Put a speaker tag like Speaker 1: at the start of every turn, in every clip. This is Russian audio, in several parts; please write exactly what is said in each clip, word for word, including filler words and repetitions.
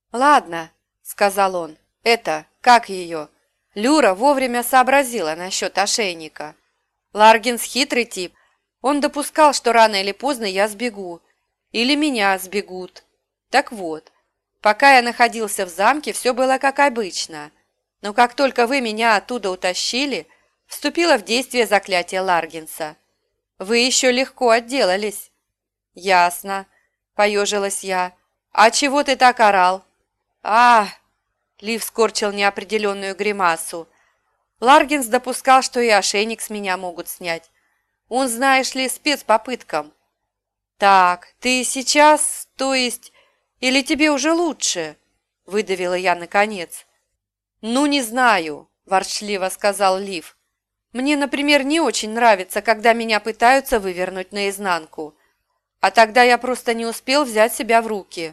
Speaker 1: «Ладно», — сказал он, — «это, как ее?» Люра вовремя сообразила насчет ошейника. Ларгинс хитрый тип. Он допускал, что рано или поздно я сбегу. Или меня сбегут. Так вот, пока я находился в замке, все было как обычно. Но как только вы меня оттуда утащили, вступило в действие заклятие Ларгинса. Вы еще легко отделались. «Ясно», — поежилась я. «А чего ты так орал?» «А!» — Лив скорчил неопределенную гримасу. Ларгинс допускал, что и ошейник с меня могут снять. Он, знаешь ли, спец по пыткам. «Так, ты сейчас, то есть, или тебе уже лучше?» — выдавила я наконец. «Ну, не знаю», — ворчливо сказал Лив. «Мне, например, не очень нравится, когда меня пытаются вывернуть наизнанку. А тогда я просто не успел взять себя в руки».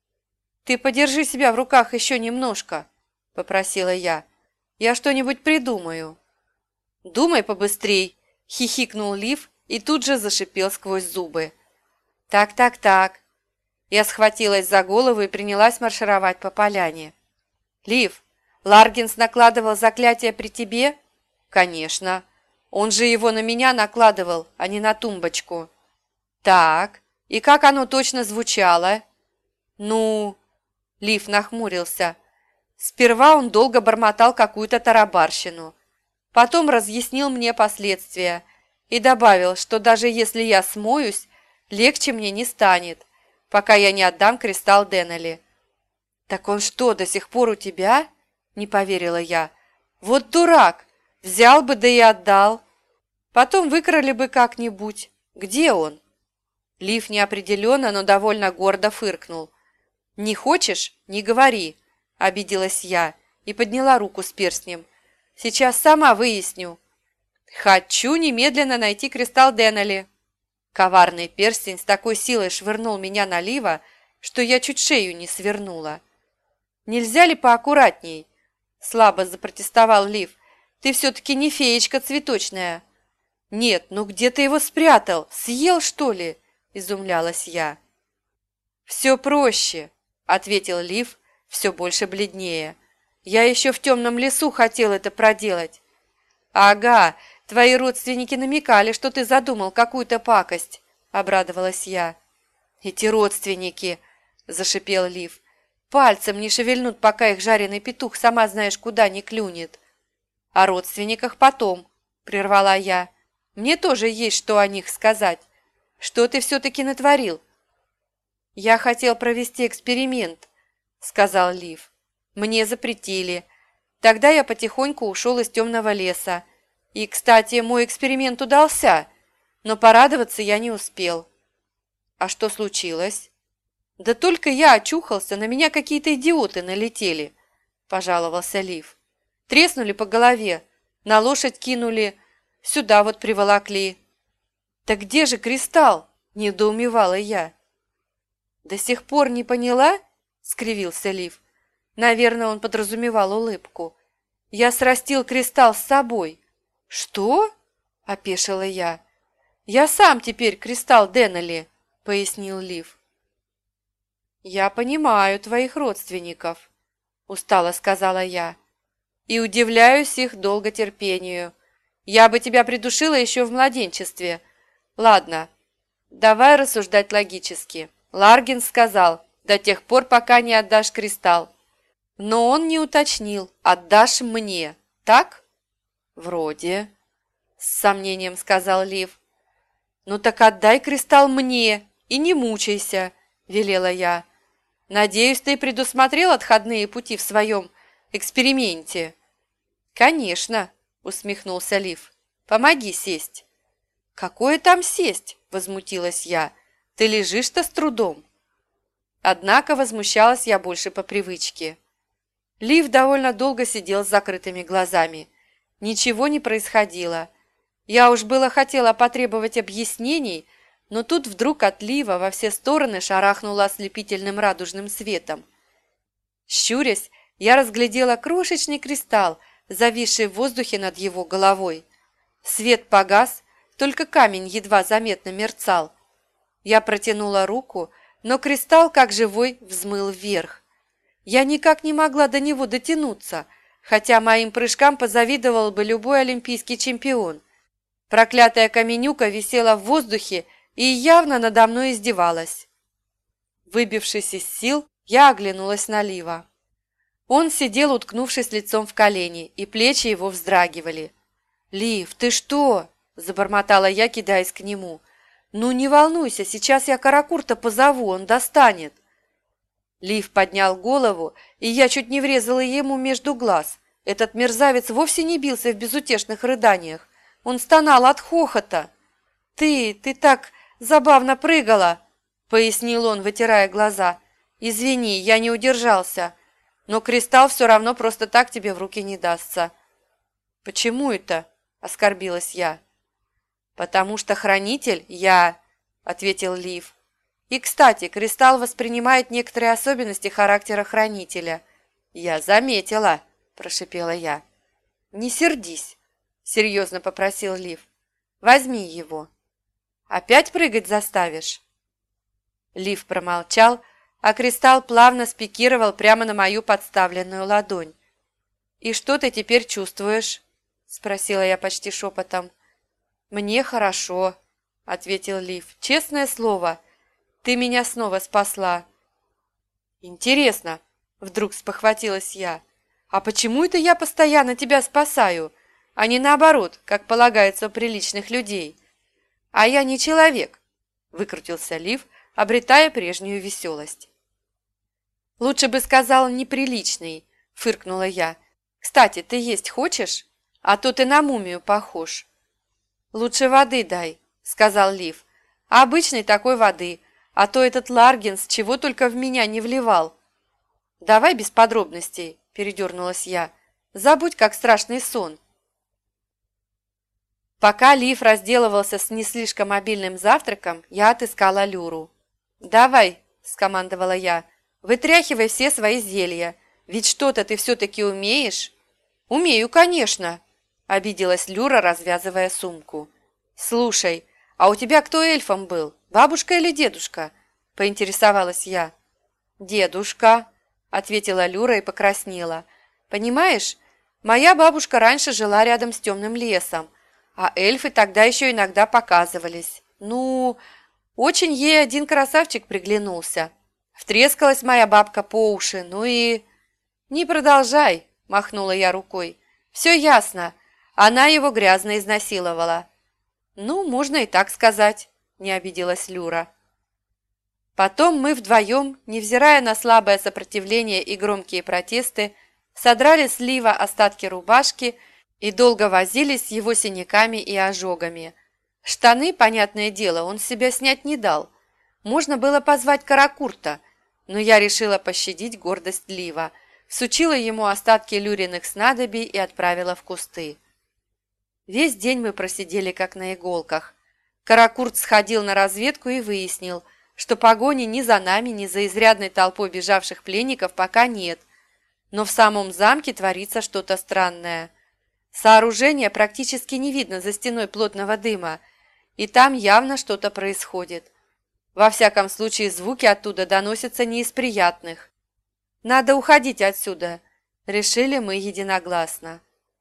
Speaker 1: «Ты подержи себя в руках еще немножко», — попросила я. «Я что-нибудь придумаю». «Думай побыстрей», — хихикнул Лив и тут же зашипел сквозь зубы. «Так, так, так». Я схватилась за голову и принялась маршировать по поляне. «Лив, Ларгинс накладывал заклятие при тебе?» «Конечно. Он же его на меня накладывал, а не на тумбочку». «Так, и как оно точно звучало?» «Ну...» Лив нахмурился. Сперва он долго бормотал какую-то тарабарщину. Потом разъяснил мне последствия и добавил, что даже если я смоюсь, легче мне не станет, пока я не отдам кристалл Деннели. «Так он что, до сих пор у тебя?» – не поверила я. «Вот дурак! Взял бы, да и отдал. Потом выкрали бы как-нибудь. Где он?» Лив неопределенно, но довольно гордо фыркнул. «Не хочешь? Не говори», – обиделась я и подняла руку с перстнем. «Сейчас сама выясню». «Хочу немедленно найти кристалл Деннели». Коварный перстень с такой силой швырнул меня на Лива, что я чуть шею не свернула. «Нельзя ли поаккуратней?» – слабо запротестовал Лив. «Ты все-таки не феечка цветочная». «Нет, ну где ты его спрятал? Съел, что ли?» – изумлялась я. «Все проще», – ответил Лив, все больше бледнее. «Я еще в темном лесу хотел это проделать». «Ага, твои родственники намекали, что ты задумал какую-то пакость», – обрадовалась я. «Эти родственники», – зашипел Лив, – «пальцем не шевельнут, пока их жареный петух сама знаешь куда не клюнет». «О родственниках потом», – прервала я. «Мне тоже есть что о них сказать. Что ты все-таки натворил?» «Я хотел провести эксперимент», — сказал Лив. «Мне запретили. Тогда я потихоньку ушел из темного леса. И, кстати, мой эксперимент удался, но порадоваться я не успел». «А что случилось?» «Да только я очухался, на меня какие-то идиоты налетели», — пожаловался Лив. «Треснули по голове, на лошадь кинули, сюда вот приволокли». «Так где же кристалл?» – недоумевала я. «До сих пор не поняла?» – скривился Лив. Наверное, он подразумевал улыбку. «Я срастил кристалл с собой». «Что?» – опешила я. «Я сам теперь кристалл Деннели», – пояснил Лив. «Я понимаю твоих родственников», – устало сказала я. «И удивляюсь их долготерпению. Я бы тебя придушила еще в младенчестве. Ладно, давай рассуждать логически. Ларгинс сказал, до тех пор, пока не отдашь кристалл. Но он не уточнил, отдашь мне, так?» «Вроде», – с сомнением сказал Лив. «Ну так отдай кристалл мне и не мучайся», – велела я. «Надеюсь, ты предусмотрел отходные пути в своем эксперименте?» «Конечно», – усмехнулся Лив. «Помоги сесть». «Какое там сесть?» – возмутилась я. «Ты лежишь-то с трудом». Однако возмущалась я больше по привычке. Лив довольно долго сидел с закрытыми глазами. Ничего не происходило. Я уж было хотела потребовать объяснений, но тут вдруг от Лива во все стороны шарахнуло ослепительным радужным светом. Щурясь, я разглядела крошечный кристалл, зависший в воздухе над его головой. Свет погас, только камень едва заметно мерцал. Я протянула руку, но кристалл, как живой, взмыл вверх. Я никак не могла до него дотянуться, хотя моим прыжкам позавидовал бы любой олимпийский чемпион. Проклятая каменюка висела в воздухе и явно надо мной издевалась. Выбившись из сил, я оглянулась на Лива. Он сидел, уткнувшись лицом в колени, и плечи его вздрагивали. «Лив, ты что?» – забормотала я, кидаясь к нему. «Ну не волнуйся, сейчас я Каракурта позову, он достанет». Лив поднял голову, и я чуть не врезала ему между глаз. Этот мерзавец вовсе не бился в безутешных рыданиях. Он стонал от хохота. «Ты, ты так забавно прыгала!» – пояснил он, вытирая глаза. «Извини, я не удержался, но кристалл все равно просто так тебе в руки не дастся». «Почему это?» – оскорбилась я. «Потому что хранитель я», – ответил Лив. «И, кстати, кристалл воспринимает некоторые особенности характера хранителя». «Я заметила», – прошипела я. «Не сердись», – серьезно попросил Лив. «Возьми его». «Опять прыгать заставишь?» Лив промолчал, а кристалл плавно спикировал прямо на мою подставленную ладонь. «И что ты теперь чувствуешь?» – спросила я почти шепотом. «Мне хорошо», – ответил Лив. «Честное слово, ты меня снова спасла». «Интересно», – вдруг спохватилась я, «а почему это я постоянно тебя спасаю, а не наоборот, как полагается у приличных людей?» «А я не человек», – выкрутился Лив, обретая прежнюю веселость. «Лучше бы сказал неприличный», – фыркнула я. «Кстати, ты есть хочешь? А то ты на мумию похож». «Лучше воды дай», – сказал Лив. «Обычной такой воды, а то этот Ларгинс чего только в меня не вливал». «Давай без подробностей», – передернулась я. «Забудь, как страшный сон». Пока Лив разделывался с не слишком обильным завтраком, я отыскала Люру. «Давай», – скомандовала я, – «вытряхивай все свои зелья, ведь что-то ты все-таки умеешь». «Умею, конечно», – обиделась Люра, развязывая сумку. «Слушай, а у тебя кто эльфом был, бабушка или дедушка?» – поинтересовалась я. «Дедушка», – ответила Люра и покраснела. «Понимаешь, моя бабушка раньше жила рядом с темным лесом, а эльфы тогда еще иногда показывались. Ну, очень ей один красавчик приглянулся. Втрескалась моя бабка по уши, ну и...» «Не продолжай», – махнула я рукой. «Все ясно, она его грязно изнасиловала». «Ну, можно и так сказать», – не обиделась Люра. Потом мы вдвоем, невзирая на слабое сопротивление и громкие протесты, содрали с Лива остатки рубашки и долго возились с его синяками и ожогами. Штаны, понятное дело, он с себя снять не дал. Можно было позвать Каракурта, но я решила пощадить гордость Лива, всучила ему остатки Люриных снадобий и отправила в кусты. Весь день мы просидели как на иголках. Каракурт сходил на разведку и выяснил, что погони ни за нами, ни за изрядной толпой бежавших пленников пока нет, но в самом замке творится что-то странное. Сооружение практически не видно за стеной плотного дыма, и там явно что-то происходит. Во всяком случае, звуки оттуда доносятся не из приятных. «Надо уходить отсюда», – решили мы единогласно.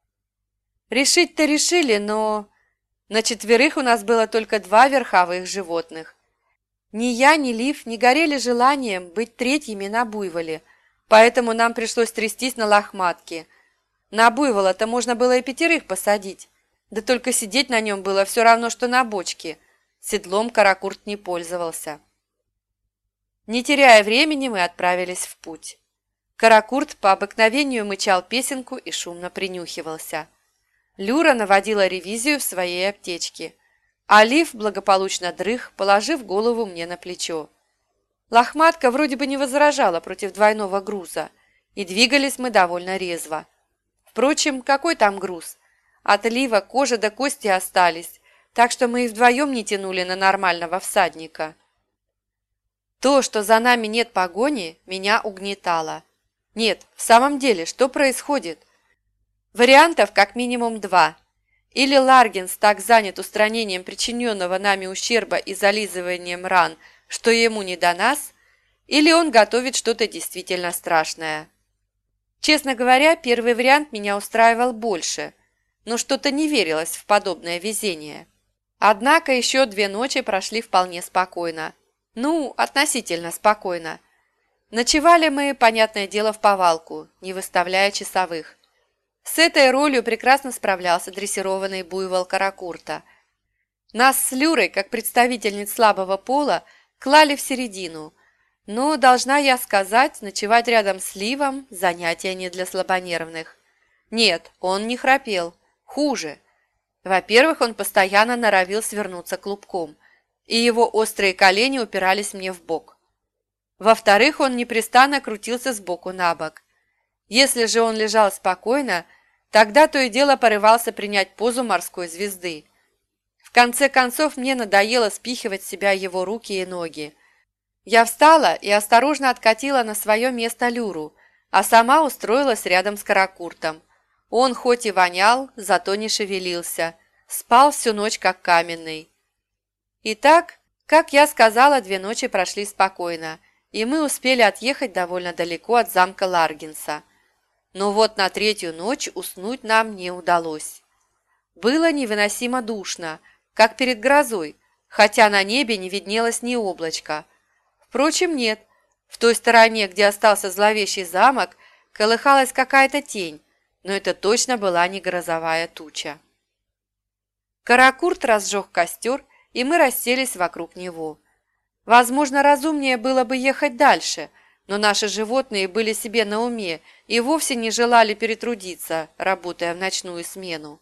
Speaker 1: Решить-то решили, но... На четверых у нас было только два верховых животных. Ни я, ни Лив не горели желанием быть третьими на буйволе, поэтому нам пришлось трястись на лохматке. На буйвола-то можно было и пятерых посадить, да только сидеть на нем было все равно, что на бочке. Седлом Каракурт не пользовался. Не теряя времени, мы отправились в путь. Каракурт по обыкновению мычал песенку и шумно принюхивался. Люра наводила ревизию в своей аптечке, а Лив благополучно дрых, положив голову мне на плечо. Лохматка вроде бы не возражала против двойного груза, и двигались мы довольно резво. Впрочем, какой там груз? От Лива кожа до кости остались, так что мы и вдвоем не тянули на нормального всадника. То, что за нами нет погони, меня угнетало. Нет, в самом деле, что происходит? Вариантов как минимум два. Или Ларгинс так занят устранением причиненного нами ущерба и зализыванием ран, что ему не до нас, или он готовит что-то действительно страшное. Честно говоря, первый вариант меня устраивал больше, но что-то не верилось в подобное везение. Однако еще две ночи прошли вполне спокойно. Ну, относительно спокойно. Ночевали мы, понятное дело, в повалку, не выставляя часовых. С этой ролью прекрасно справлялся дрессированный буйвол Каракурта. Нас с Люрой, как представительниц слабого пола, клали в середину, но, должна я сказать, ночевать рядом с Ливом – занятие не для слабонервных. Нет, он не храпел. Хуже. Во-первых, он постоянно норовил свернуться клубком, и его острые колени упирались мне в бок. Во-вторых, он непрестанно крутился сбоку на бок. Если же он лежал спокойно, тогда то и дело порывался принять позу морской звезды. В конце концов, мне надоело спихивать с себя его руки и ноги. Я встала и осторожно откатила на свое место Люру, а сама устроилась рядом с Каракуртом. Он хоть и вонял, зато не шевелился, спал всю ночь как каменный. Итак, как я сказала, две ночи прошли спокойно, и мы успели отъехать довольно далеко от замка Ларгинса. Но вот на третью ночь уснуть нам не удалось. Было невыносимо душно, как перед грозой, хотя на небе не виднелось ни облачка. Впрочем, нет, в той стороне, где остался зловещий замок, колыхалась какая-то тень, но это точно была не грозовая туча. Каракурт разжег костер, и мы расселись вокруг него. Возможно, разумнее было бы ехать дальше, но наши животные были себе на уме и вовсе не желали перетрудиться, работая в ночную смену.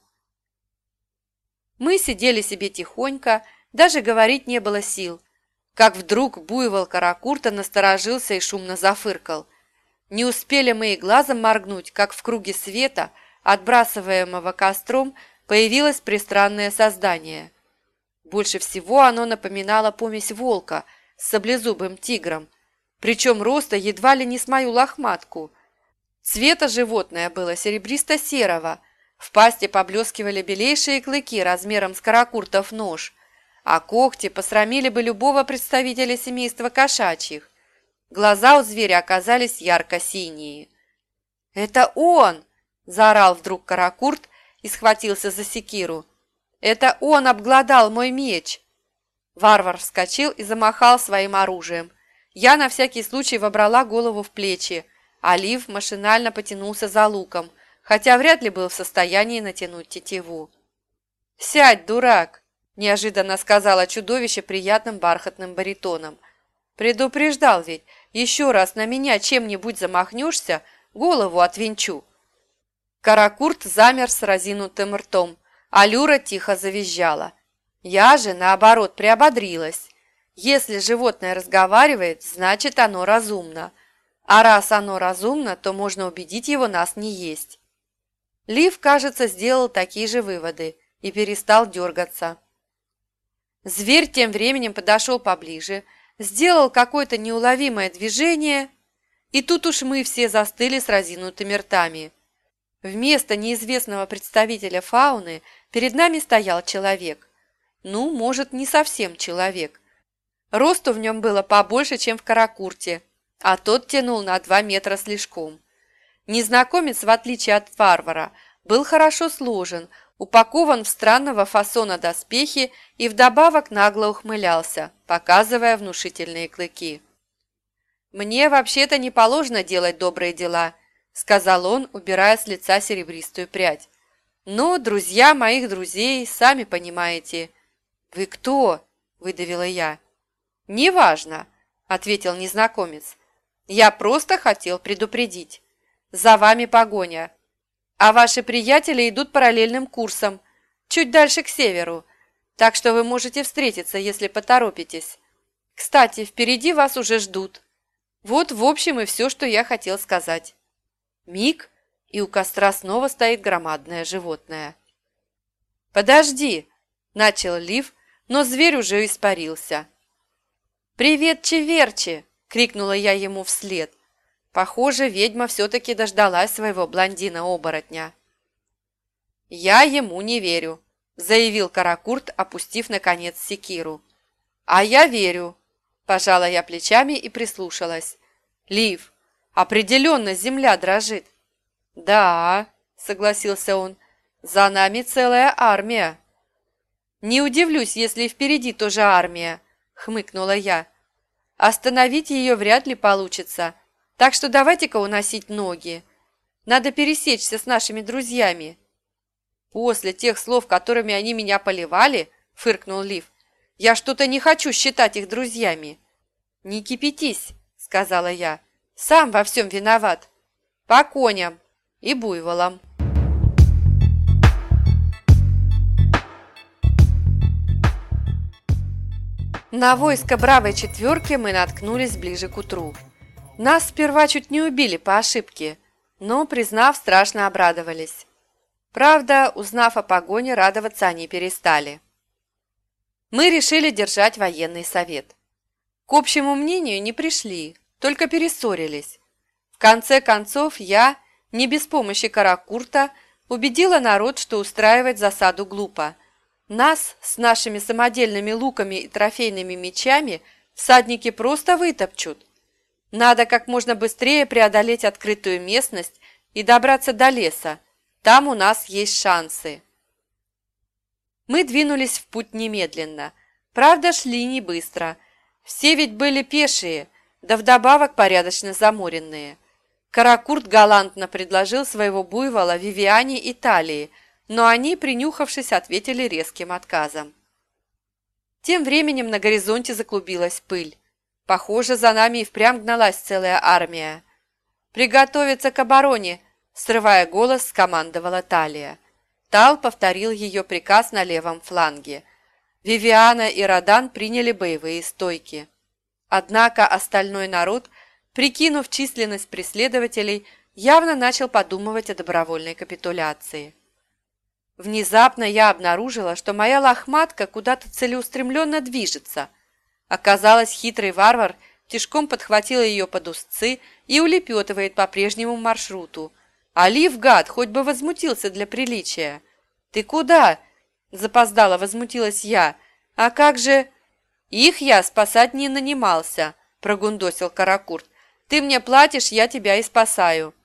Speaker 1: Мы сидели себе тихонько, даже говорить не было сил, как вдруг буйвол Каракурта насторожился и шумно зафыркал. Не успели мы и глазом моргнуть, как в круге света, отбрасываемого костром, появилось пристранное создание. Больше всего оно напоминало помесь волка с саблезубым тигром, причем роста едва ли не с мою лохматку. Цвета животное было серебристо-серого, в пасти поблескивали белейшие клыки размером с каракуртов нож, а когти посрамили бы любого представителя семейства кошачьих. Глаза у зверя оказались ярко-синие. «Это он!» – заорал вдруг Каракурт и схватился за секиру. «Это он обглодал мой меч!» Варвар вскочил и замахал своим оружием. Я на всякий случай вобрала голову в плечи, а Лив машинально потянулся за луком, хотя вряд ли был в состоянии натянуть тетиву. «Сядь, дурак!» – неожиданно сказала чудовище приятным бархатным баритоном. «Предупреждал ведь, еще раз на меня чем-нибудь замахнешься, голову отвинчу». Каракурт замер с разинутым ртом, а Люра тихо завизжала. Я же, наоборот, приободрилась. Если животное разговаривает, значит, оно разумно. А раз оно разумно, то можно убедить его нас не есть. Лив, кажется, сделал такие же выводы и перестал дергаться. Зверь тем временем подошел поближе, сделал какое-то неуловимое движение, и тут уж мы все застыли с разинутыми ртами. Вместо неизвестного представителя фауны перед нами стоял человек. Ну, может, не совсем человек. Росту в нем было побольше, чем в Каракурте, а тот тянул на два метра слишком. Незнакомец, в отличие от варвара, был хорошо сложен, упакован в странного фасона доспехи и вдобавок нагло ухмылялся, показывая внушительные клыки. «Мне вообще-то не положено делать добрые дела», — сказал он, убирая с лица серебристую прядь. «Но друзья моих друзей, сами понимаете». «Вы кто?» – выдавила я. «Неважно», – ответил незнакомец. «Я просто хотел предупредить. За вами погоня. А ваши приятели идут параллельным курсом, чуть дальше к северу, так что вы можете встретиться, если поторопитесь. Кстати, впереди вас уже ждут. Вот, в общем, и все, что я хотел сказать». Миг, и у костра снова стоит громадное животное. «Подожди!» – начал Лив, но зверь уже испарился. «Привет, Чеверчи!» – крикнула я ему вслед. Похоже, ведьма все-таки дождалась своего блондина-оборотня. «Я ему не верю», – заявил Каракурт, опустив, наконец, секиру. «А я верю», – Пожала я плечами и прислушалась. Лив, определенно земля дрожит. Да, согласился он, за нами целая армия. Не удивлюсь, если впереди тоже армия, хмыкнула я. Остановить ее вряд ли получится, так что давайте-ка уносить ноги. Надо пересечься с нашими друзьями. После тех слов, которыми они меня поливали, фыркнул Лив, я что-то не хочу считать их друзьями. Не кипятись, сказала я, сам во всем виноват. По коням и буйволам. На войско бравой четверки мы наткнулись ближе к утру. Нас сперва чуть не убили по ошибке, но, признав, страшно обрадовались. Правда, узнав о погоне, радоваться они перестали. Мы решили держать военный совет. К общему мнению не пришли, только перессорились. В конце концов, я, не без помощи Каракурта, убедила народ, что устраивать засаду глупо. Нас с нашими самодельными луками и трофейными мечами всадники просто вытопчут. Надо как можно быстрее преодолеть открытую местность и добраться до леса. Там у нас есть шансы. Мы двинулись в путь немедленно. Правда, шли не быстро. Все ведь были пешие, да вдобавок порядочно заморенные. Каракурт галантно предложил своего буйвола Вивиане и Талии, но они, принюхавшись, ответили резким отказом. Тем временем на горизонте заклубилась пыль. Похоже, за нами и впрямь гналась целая армия. «Приготовиться к обороне!» – срывая голос, скомандовала Талия. Тал повторил ее приказ на левом фланге. Вивиана и Родан приняли боевые стойки. Однако остальной народ, прикинув численность преследователей, явно начал подумывать о добровольной капитуляции. Внезапно я обнаружила, что моя лохматка куда-то целеустремленно движется. Оказалось, хитрый варвар тишком подхватил ее под узцы и улепетывает по прежнему маршруту. А Лив, гад, хоть бы возмутился для приличия. «Ты куда?» – запоздало возмутилась я. «А как же...» «Их я спасать не нанимался», – прогундосил Каракурт. «Ты мне платишь, я тебя и спасаю».